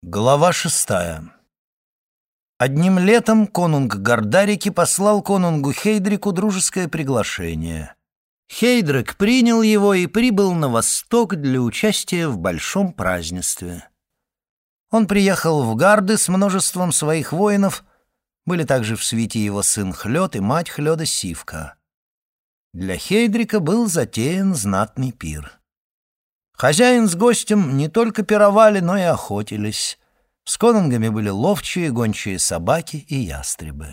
Глава 6. Одним летом конунг Гардарики послал конунгу Хейдрику дружеское приглашение. Хейдрик принял его и прибыл на восток для участия в большом празднестве. Он приехал в Гарды с множеством своих воинов, были также в свите его сын Хлёд и мать Хлёда Сивка. Для Хейдрика был затеян знатный пир. Хозяин с гостем не только пировали, но и охотились. С конунгами были ловчие, гончие собаки и ястребы.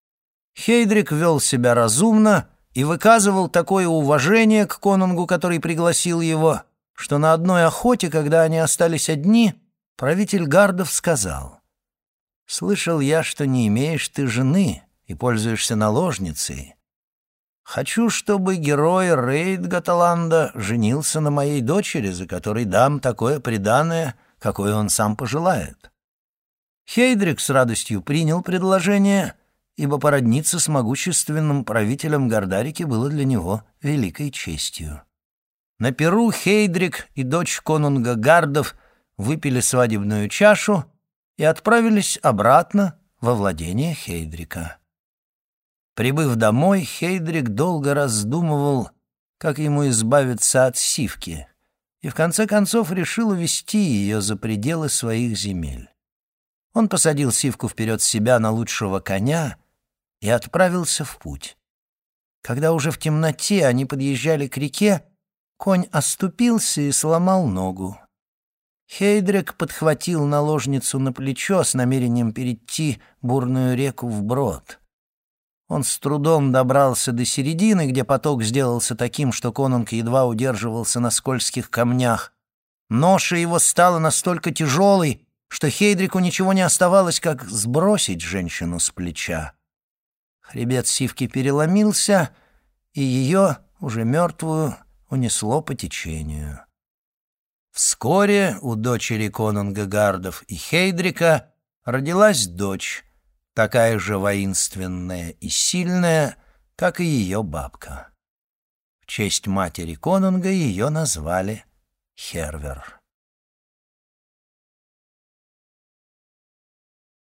Хейдрик вел себя разумно и выказывал такое уважение к конунгу, который пригласил его, что на одной охоте, когда они остались одни, правитель гардов сказал: «Слышал я, что не имеешь ты жены и пользуешься наложницей. Хочу, чтобы герой Рейд-Гаталанда женился на моей дочери, за которой дам такое приданое, какое он сам пожелает». Хейдрик с радостью принял предложение, ибо породниться с могущественным правителем Гардарики было для него великой честью. На пиру Хейдрик и дочь конунга Гардов выпили свадебную чашу и отправились обратно во владение Хейдрика. Прибыв домой, Хейдрик долго раздумывал, как ему избавиться от Сивки, и в конце концов решил увести ее за пределы своих земель. Он посадил Сивку вперед себя на лучшего коня и отправился в путь. Когда уже в темноте они подъезжали к реке, конь оступился и сломал ногу. Хейдрик подхватил наложницу на плечо с намерением перейти бурную реку вброд. Он с трудом добрался до середины, где поток сделался таким, что конунг едва удерживался на скользких камнях. Ноша его стала настолько тяжелой, что Хейдрику ничего не оставалось, как сбросить женщину с плеча. Хребет Сивки переломился, и ее, уже мертвую, унесло по течению. Вскоре у дочери конунга Гардов и Хейдрика родилась дочь, такая же воинственная и сильная, как и ее бабка. В честь матери конунга ее назвали Хервер.